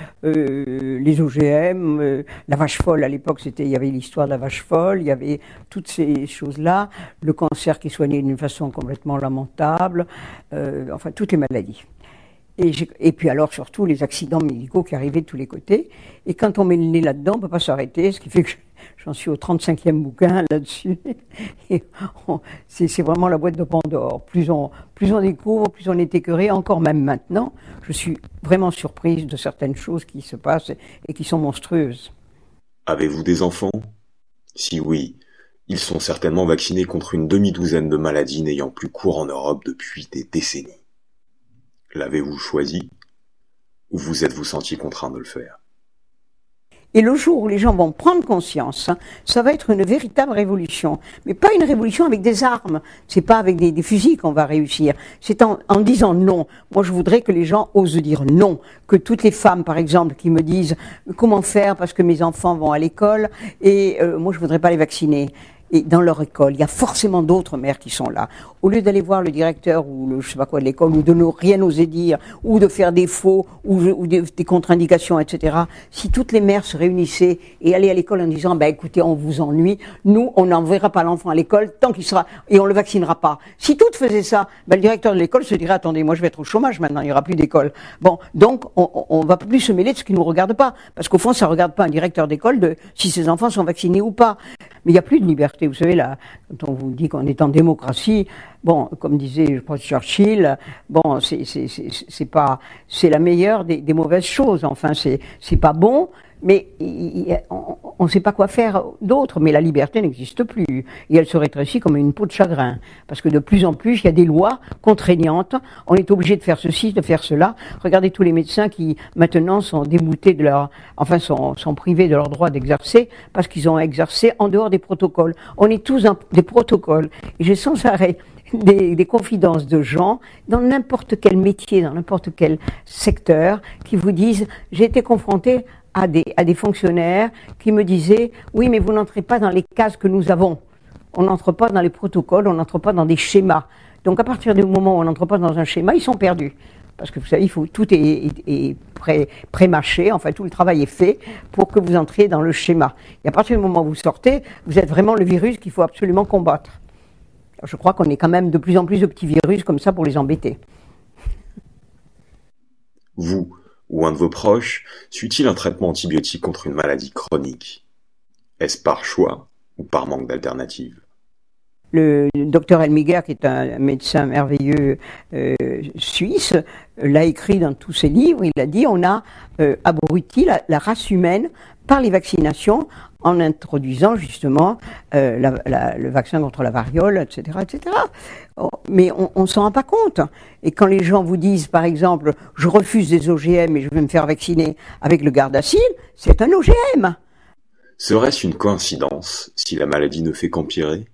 les OGM, la vache folle à l'époque, il y avait l'histoire de la vache folle, il y avait toutes ces choses-là, le cancer qui soignait d'une façon complètement lamentable, enfin toutes les maladies. Et puis alors surtout les accidents médicaux qui arrivaient de tous les côtés. Et quand on met le nez là-dedans, on ne peut pas s'arrêter, ce qui fait que j'en suis au 35e bouquin là-dessus. Et c'est vraiment la boîte de Pandore. Plus on découvre, plus on est écœuré. Encore même maintenant, je suis vraiment surprise de certaines choses qui se passent et qui sont monstrueuses. Avez-vous des enfants? Si oui, ils sont certainement vaccinés contre une demi-douzaine de maladies n'ayant plus cours en Europe depuis des décennies. L'avez-vous choisi ou vous êtes-vous senti contraint de le faire? Et le jour où les gens vont prendre conscience, ça va être une véritable révolution. Mais pas une révolution avec des armes. C'est pas avec des fusils qu'on va réussir. C'est en disant non. Moi, je voudrais que les gens osent dire non. Que toutes les femmes, par exemple, qui me disent comment faire parce que mes enfants vont à l'école et moi, je voudrais pas les vacciner. et dans leur école, il y a forcément d'autres mères qui sont là. Au lieu d'aller voir le directeur ou le je sais pas quoi de l'école, ou de rien oser dire, ou de faire des faux, ou des contre-indications, etc. Si toutes les mères se réunissaient et allaient à l'école en disant, écoutez, on vous ennuie, nous, on n'enverra pas l'enfant à l'école tant qu'il sera, et on le vaccinera pas. Si toutes faisaient ça, le directeur de l'école se dirait, attendez, moi je vais être au chômage maintenant, il n'y aura plus d'école. Bon, donc, on va plus se mêler de ce qui ne nous regarde pas. Parce qu'au fond, ça ne regarde pas un directeur d'école de si ses enfants sont vaccinés ou pas. Mais il n'y a plus de liberté. Vous savez, là, quand on vous dit qu'on est en démocratie, bon, comme disait, je pense, Churchill, bon, c'est la meilleure des mauvaises choses. Enfin, c'est pas bon, mais on ne sait pas quoi faire d'autre. Mais la liberté n'existe plus. Et elle se rétrécit comme une peau de chagrin. Parce que de plus en plus, il y a des lois contraignantes. On est obligé de faire ceci, de faire cela. Regardez tous les médecins qui, maintenant, sont déboutés sont privés de leur droit d'exercer parce qu'ils ont exercé en dehors des protocoles. On est tous des protocoles. Et j'ai sans arrêt des confidences de gens dans n'importe quel métier, dans n'importe quel secteur, qui vous disent, j'ai été confronté à des fonctionnaires qui me disaient, oui, mais vous n'entrez pas dans les cases que nous avons. On n'entre pas dans les protocoles, on n'entre pas dans des schémas. Donc à partir du moment où on n'entre pas dans un schéma, ils sont perdus. Parce que vous savez, tout est pré-mâché, enfin tout le travail est fait pour que vous entriez dans le schéma. Et à partir du moment où vous sortez, vous êtes vraiment le virus qu'il faut absolument combattre. Alors, je crois qu'on est quand même de plus en plus de petits virus comme ça pour les embêter. Vous ou un de vos proches suit-il un traitement antibiotique contre une maladie chronique? Est-ce par choix ou par manque d'alternative? Le docteur Helmiger, qui est un médecin merveilleux suisse, l'a écrit dans tous ses livres. Il a dit, on a abruti la race humaine par les vaccinations en introduisant justement le vaccin contre la variole, etc., etc. Mais on ne s'en rend pas compte. Et quand les gens vous disent, par exemple, je refuse des OGM et je vais me faire vacciner avec le Gardasil, c'est un OGM. Serait-ce une coïncidence si la maladie ne fait qu'empirer?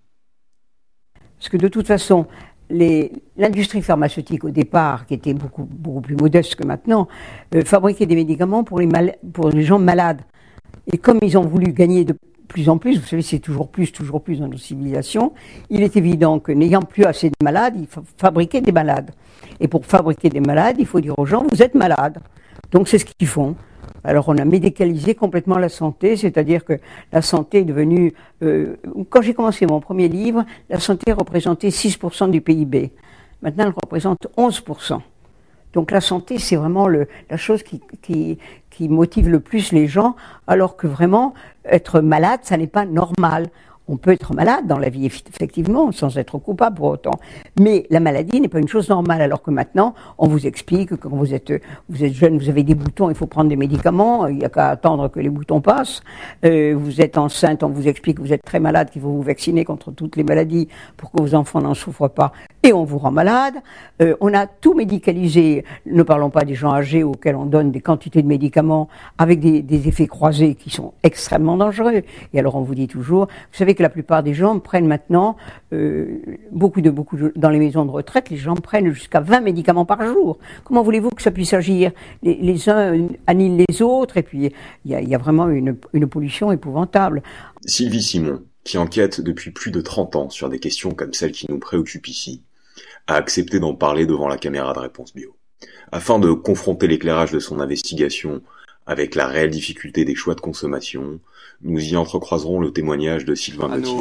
Parce que de toute façon, l'industrie pharmaceutique au départ, qui était beaucoup plus modeste que maintenant, fabriquait des médicaments pour les gens malades. Et comme ils ont voulu gagner de plus en plus, vous savez, c'est toujours plus dans nos civilisations, il est évident que n'ayant plus assez de malades, il faut fabriquer des malades. Et pour fabriquer des malades, il faut dire aux gens, vous êtes malades. Donc c'est ce qu'ils font. Alors on a médicalisé complètement la santé, c'est-à-dire que la santé est devenue... quand j'ai commencé mon premier livre, la santé représentait 6% du PIB. Maintenant, elle représente 11%. Donc la santé, c'est vraiment la chose qui motive le plus les gens, alors que vraiment, être malade, ça n'est pas normal. On peut être malade dans la vie, effectivement, sans être coupable pour autant. Mais la maladie n'est pas une chose normale, alors que maintenant, on vous explique que quand vous êtes jeune, vous avez des boutons, il faut prendre des médicaments, il n'y a qu'à attendre que les boutons passent. Vous êtes enceinte, on vous explique que vous êtes très malade, qu'il faut vous vacciner contre toutes les maladies pour que vos enfants n'en souffrent pas, et on vous rend malade. On a tout médicalisé. Ne parlons pas des gens âgés auxquels on donne des quantités de médicaments avec des effets croisés qui sont extrêmement dangereux. Et alors on vous dit toujours, vous savez que la plupart des gens prennent maintenant, beaucoup dans les maisons de retraite, les gens prennent jusqu'à 20 médicaments par jour. Comment voulez-vous que ça puisse agir? Les uns annihilent les autres, et puis il y a vraiment une pollution épouvantable. Sylvie Simon, qui enquête depuis plus de 30 ans sur des questions comme celles qui nous préoccupent ici, a accepté d'en parler devant la caméra de Réponse Bio. Afin de confronter l'éclairage de son investigation avec la réelle difficulté des choix de consommation, nous y entrecroiserons le témoignage de Sylvain Gauthier.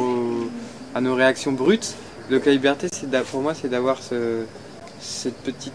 À nos réactions brutes, donc la liberté, pour moi, c'est d'avoir ce petit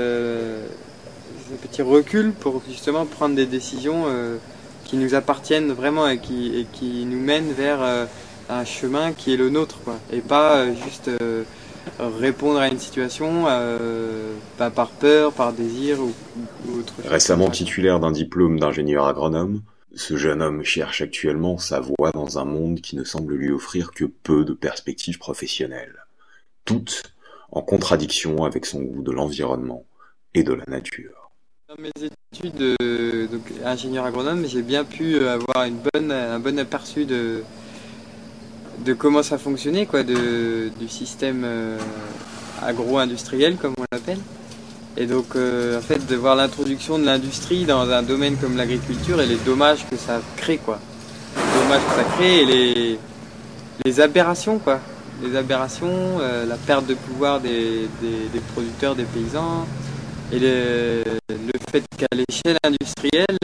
recul pour justement prendre des décisions qui nous appartiennent vraiment et qui nous mènent vers un chemin qui est le nôtre, quoi. Et pas juste répondre à une situation par peur, par désir ou autre chose. Récemment titulaire d'un diplôme d'ingénieur agronome, ce jeune homme cherche actuellement sa voie dans un monde qui ne semble lui offrir que peu de perspectives professionnelles, toutes en contradiction avec son goût de l'environnement et de la nature. Dans mes études d'ingénieur agronome, j'ai bien pu avoir un bon aperçu de comment ça fonctionnait, quoi, du système agro-industriel, comme on l'appelle. Et donc, en fait, de voir l'introduction de l'industrie dans un domaine comme l'agriculture et les dommages que ça crée, quoi. Les dommages que ça crée les aberrations, quoi. Les aberrations, la perte de pouvoir des producteurs, des paysans, et le fait qu'à l'échelle industrielle,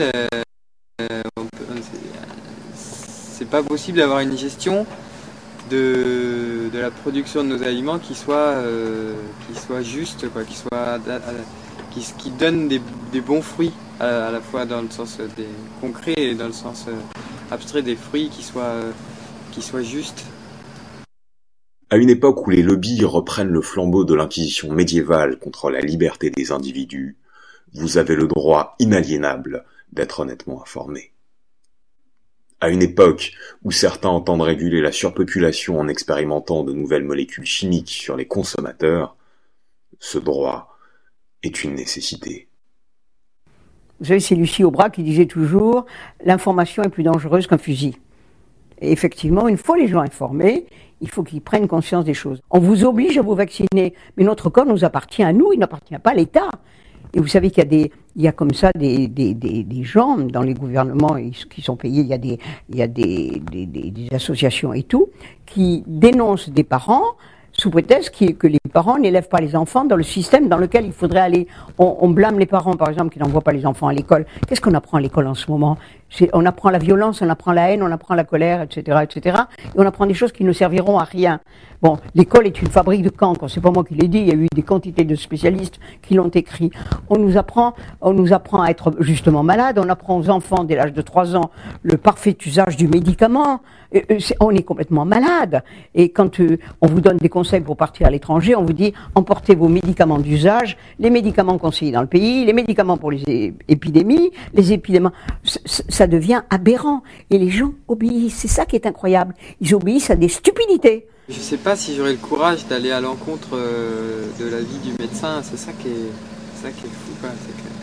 c'est pas possible d'avoir une gestion de la production de nos aliments qui soit juste, quoi, qui donne des bons fruits, à la fois dans le sens des concret et dans le sens abstrait des fruits qui soient justes. À une époque où les lobbies reprennent le flambeau de l'inquisition médiévale contre la liberté des individus, vous avez le droit inaliénable d'être honnêtement informé. À une époque où certains entendent réguler la surpopulation en expérimentant de nouvelles molécules chimiques sur les consommateurs, ce droit est une nécessité. Vous savez, c'est Lucie Aubrac qui disait toujours « L'information est plus dangereuse qu'un fusil ». Et effectivement, une fois les gens informés, il faut qu'ils prennent conscience des choses. On vous oblige à vous vacciner, mais notre corps nous appartient à nous, il n'appartient pas à l'État. Et vous savez qu'il y a comme ça des gens dans les gouvernements qui sont payés, il y a des associations et tout, qui dénoncent des parents sous prétexte que les parents n'élèvent pas les enfants dans le système dans lequel il faudrait aller. On blâme les parents, par exemple, qui n'envoient pas les enfants à l'école. Qu'est-ce qu'on apprend à l'école en ce moment ? On apprend la violence, on apprend la haine, on apprend la colère, etc., etc. Et on apprend des choses qui ne serviront à rien. Bon, l'école est une fabrique de cancres, c'est pas moi qui l'ai dit, il y a eu des quantités de spécialistes qui l'ont écrit. On nous apprend à être justement malade, on apprend aux enfants dès l'âge de 3 ans le parfait usage du médicament. On est complètement malade. Et quand on vous donne des conseils pour partir à l'étranger, on vous dit emportez vos médicaments d'usage, les médicaments conseillés dans le pays, les médicaments pour les épidémies, ça devient aberrant. Et les gens obéissent, c'est ça qui est incroyable. Ils obéissent à des stupidités. Je sais pas si j'aurais le courage d'aller à l'encontre de l'avis du médecin, c'est ça qui est fou, quoi.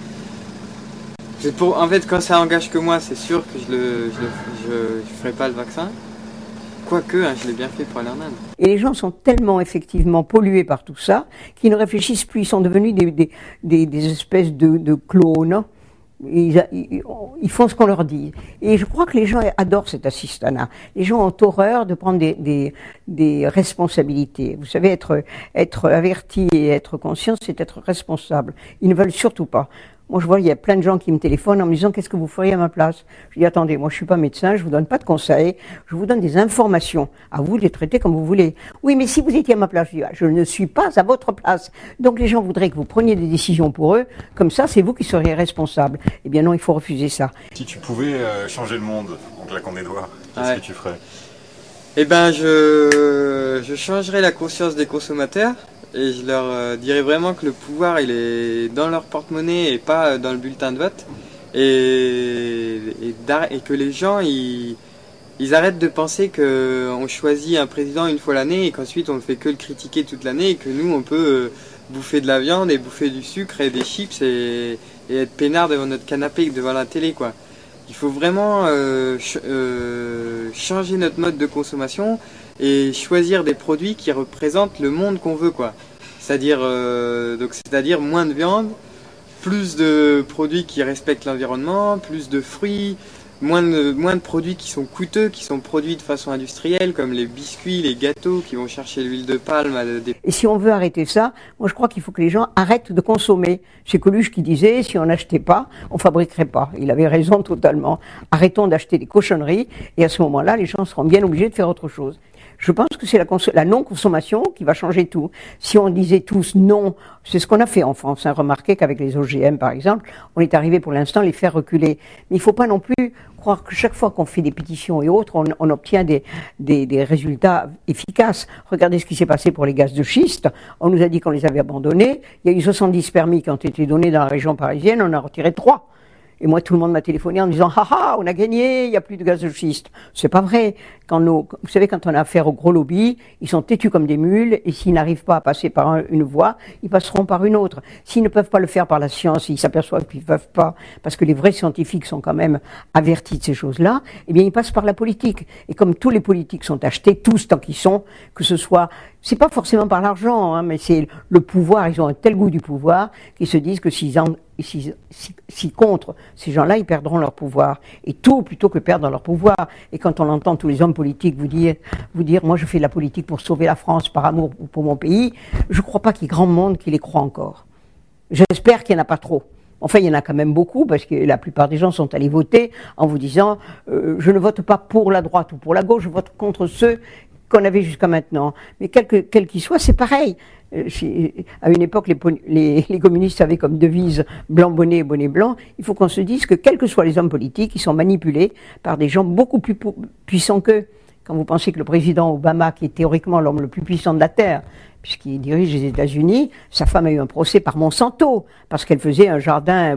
En fait, quand ça engage que moi, c'est sûr que je ferai pas le vaccin. Quoique, je l'ai bien fait pour aller en Inde. Et les gens sont tellement effectivement pollués par tout ça qu'ils ne réfléchissent plus. Ils sont devenus des espèces de clones. Ils font ce qu'on leur dit. Et je crois que les gens adorent cet assistanat. Les gens ont horreur de prendre des responsabilités. Vous savez, être averti et être conscient, c'est être responsable. Ils ne veulent surtout pas. Moi, je vois, il y a plein de gens qui me téléphonent en me disant « Qu'est-ce que vous feriez à ma place ?» Je dis « Attendez, moi, je suis pas médecin, je vous donne pas de conseils, je vous donne des informations. À vous de les traiter comme vous voulez. » « Oui, mais si vous étiez à ma place, je dis « Je ne suis pas à votre place. » Donc, les gens voudraient que vous preniez des décisions pour eux. Comme ça, c'est vous qui seriez responsable. Eh bien non, il faut refuser ça. Si tu pouvais changer le monde en claquant des doigts, qu'est-ce que tu ferais ? Eh ben, je changerais la conscience des consommateurs. Et je leur dirais vraiment que le pouvoir, il est dans leur porte-monnaie et pas dans le bulletin de vote. Et que les gens, ils arrêtent de penser qu'on choisit un président une fois l'année et qu'ensuite on ne fait que le critiquer toute l'année et que nous, on peut bouffer de la viande et bouffer du sucre et des chips et être peinard devant notre canapé, devant la télé, quoi. Il faut vraiment changer notre mode de consommation et choisir des produits qui représentent le monde qu'on veut, quoi. C'est-à-dire moins de viande, plus de produits qui respectent l'environnement, plus de fruits, moins de produits qui sont coûteux, qui sont produits de façon industrielle, comme les biscuits, les gâteaux, qui vont chercher l'huile de palme. Et si on veut arrêter ça, moi je crois qu'il faut que les gens arrêtent de consommer. C'est Coluche qui disait, si on n'achetait pas, on fabriquerait pas. Il avait raison totalement. Arrêtons d'acheter des cochonneries, et à ce moment-là, les gens seront bien obligés de faire autre chose. Je pense que c'est la non-consommation qui va changer tout. Si on disait tous non, c'est ce qu'on a fait en France. Remarquez qu'avec les OGM, par exemple, on est arrivé pour l'instant à les faire reculer. Mais il ne faut pas non plus croire que chaque fois qu'on fait des pétitions et autres, on obtient des résultats efficaces. Regardez ce qui s'est passé pour les gaz de schiste. On nous a dit qu'on les avait abandonnés. Il y a eu 70 permis qui ont été donnés dans la région parisienne. On en a retiré 3. Et moi, tout le monde m'a téléphoné en me disant « Ah, on a gagné, il n'y a plus de gaz de schiste ». C'est pas vrai. Vous savez, quand on a affaire aux gros lobbies, ils sont têtus comme des mules, et s'ils n'arrivent pas à passer par une voie, ils passeront par une autre. S'ils ne peuvent pas le faire par la science, ils s'aperçoivent qu'ils ne peuvent pas, parce que les vrais scientifiques sont quand même avertis de ces choses-là, eh bien, ils passent par la politique. Et comme tous les politiques sont achetés, tous tant qu'ils sont, que ce soit C'est pas forcément par l'argent, hein, mais c'est le pouvoir. Ils ont un tel goût du pouvoir qu'ils se disent que s'ils contre ces gens-là, ils perdront leur pouvoir. Et tout plutôt que perdre leur pouvoir. Et quand on entend tous les hommes politiques vous dire, moi je fais de la politique pour sauver la France par amour pour mon pays, je crois pas qu'il y ait grand monde qui les croit encore. J'espère qu'il n'y en a pas trop. Enfin, il y en a quand même beaucoup, parce que la plupart des gens sont allés voter en vous disant je ne vote pas pour la droite ou pour la gauche, je vote contre ceux qu'on avait jusqu'à maintenant. Mais quel qu'il soit, c'est pareil. À une époque, les communistes avaient comme devise blanc bonnet, bonnet blanc. Il faut qu'on se dise que quels que soient les hommes politiques, ils sont manipulés par des gens beaucoup plus puissants qu'eux. Quand vous pensez que le président Obama, qui est théoriquement l'homme le plus puissant de la Terre, puisqu'il dirige les États-Unis, sa femme a eu un procès par Monsanto, parce qu'elle faisait un jardin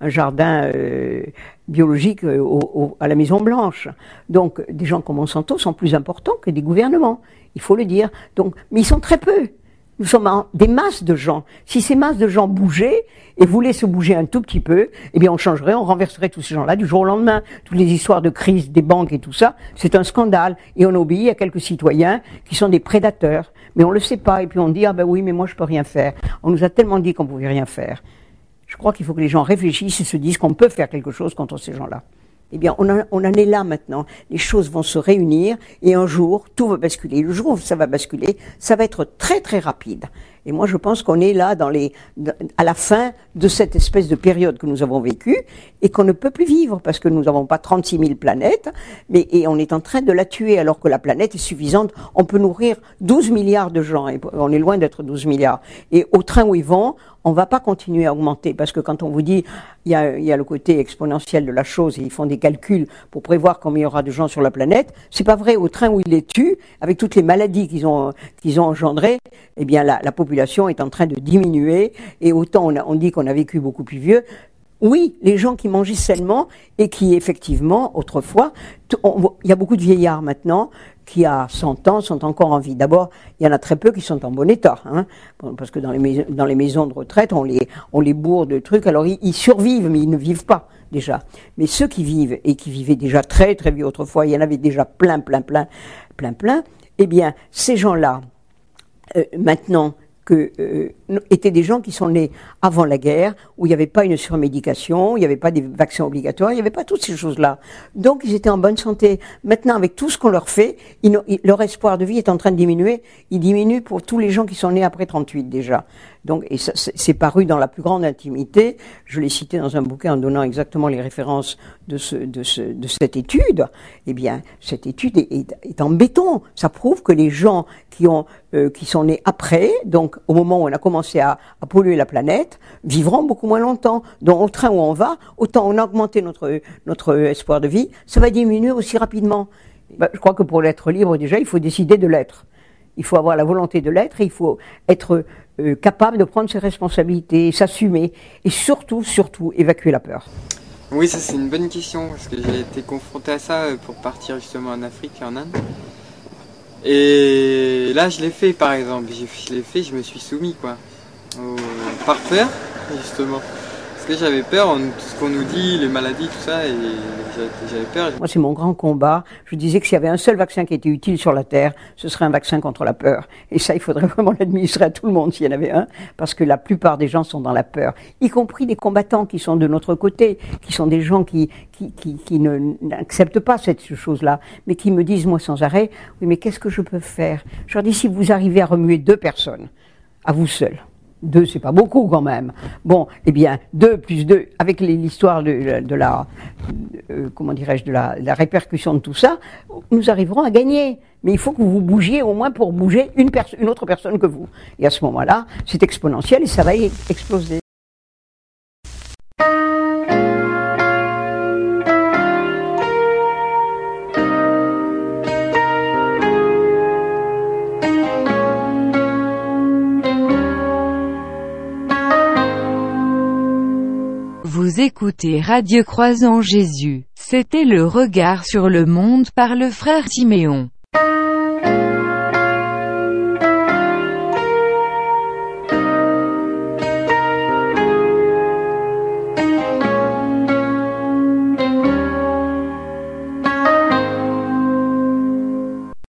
biologique à la Maison Blanche. Donc, des gens comme Monsanto sont plus importants que des gouvernements, il faut le dire. Donc, mais ils sont très peu. Nous sommes des masses de gens. Si ces masses de gens bougeaient, et voulaient se bouger un tout petit peu, eh bien on changerait, on renverserait tous ces gens-là du jour au lendemain. Toutes les histoires de crise des banques et tout ça, c'est un scandale. Et on obéit à quelques citoyens qui sont des prédateurs. Mais on le sait pas. Et puis on dit, ah ben oui, mais moi je peux rien faire. On nous a tellement dit qu'on pouvait rien faire. Je crois qu'il faut que les gens réfléchissent et se disent qu'on peut faire quelque chose contre ces gens-là. Eh bien, on en est là maintenant. Les choses vont se réunir et un jour, tout va basculer. Le jour où ça va basculer, ça va être très très rapide. Et moi, je pense qu'on est là à la fin de cette espèce de période que nous avons vécue et qu'on ne peut plus vivre parce que nous n'avons pas 36 000 planètes, et on est en train de la tuer alors que la planète est suffisante. On peut nourrir 12 milliards de gens et on est loin d'être 12 milliards. Et au train où ils vont, on va pas continuer à augmenter parce que quand on vous dit il y a le côté exponentiel de la chose et ils font des calculs pour prévoir combien il y aura de gens sur la planète, c'est pas vrai. Au train où ils les tuent, avec toutes les maladies qu'ils ont engendrées, eh bien la population est en train de diminuer et autant on dit qu'on a vécu beaucoup plus vieux. Oui, les gens qui mangeaient sainement et qui effectivement autrefois, il y a beaucoup de vieillards maintenant qui à 100 ans sont encore en vie. D'abord, il y en a très peu qui sont en bon état, hein, parce que dans les maisons de retraite, on les bourre de trucs. Alors ils survivent, mais ils ne vivent pas déjà. Mais ceux qui vivent et qui vivaient déjà très très vieux autrefois, il y en avait déjà plein. Eh bien, ces gens-là, maintenant, étaient des gens qui sont nés avant la guerre, où il n'y avait pas une surmédication, il n'y avait pas des vaccins obligatoires, il n'y avait pas toutes ces choses-là. Donc ils étaient en bonne santé. Maintenant, avec tout ce qu'on leur fait, leur espoir de vie est en train de diminuer. Il diminue pour tous les gens qui sont nés après 38 déjà. Donc, et ça, c'est paru dans la plus grande intimité. Je l'ai cité dans un bouquin en donnant exactement les références de cette étude. Eh bien, cette étude est en béton. Ça prouve que les gens qui sont nés après, donc au moment où on a commencé à polluer la planète, vivront beaucoup moins longtemps. Donc, au train où on va, autant on a augmenté notre espoir de vie, ça va diminuer aussi rapidement. Je crois que pour l'être libre, déjà, il faut décider de l'être. Il faut avoir la volonté de l'être et il faut être capable de prendre ses responsabilités, s'assumer et surtout évacuer la peur. Oui, ça c'est une bonne question parce que j'ai été confronté à ça pour partir justement en Afrique et en Inde. Et là je l'ai fait par exemple, je me suis soumis quoi, par peur justement. Parce que j'avais peur, tout ce qu'on nous dit, les maladies, tout ça, et j'avais peur. Moi, c'est mon grand combat. Je disais que s'il y avait un seul vaccin qui était utile sur la Terre, ce serait un vaccin contre la peur. Et ça, il faudrait vraiment l'administrer à tout le monde s'il y en avait un, parce que la plupart des gens sont dans la peur, y compris des combattants qui sont de notre côté, qui sont des gens qui n'acceptent pas cette chose-là, mais qui me disent, moi, sans arrêt, oui, mais qu'est-ce que je peux faire? Je leur dis, si vous arrivez à remuer 2 personnes, à vous seul, 2, c'est pas beaucoup quand même. Bon, eh bien, 2 plus 2, avec l'histoire de la répercussion de tout ça, nous arriverons à gagner. Mais il faut que vous bougiez au moins pour bouger une autre personne que vous. Et à ce moment-là, c'est exponentiel et ça va exploser. Vous écoutez Radio Croisant Jésus. C'était le regard sur le monde par le frère Timéon.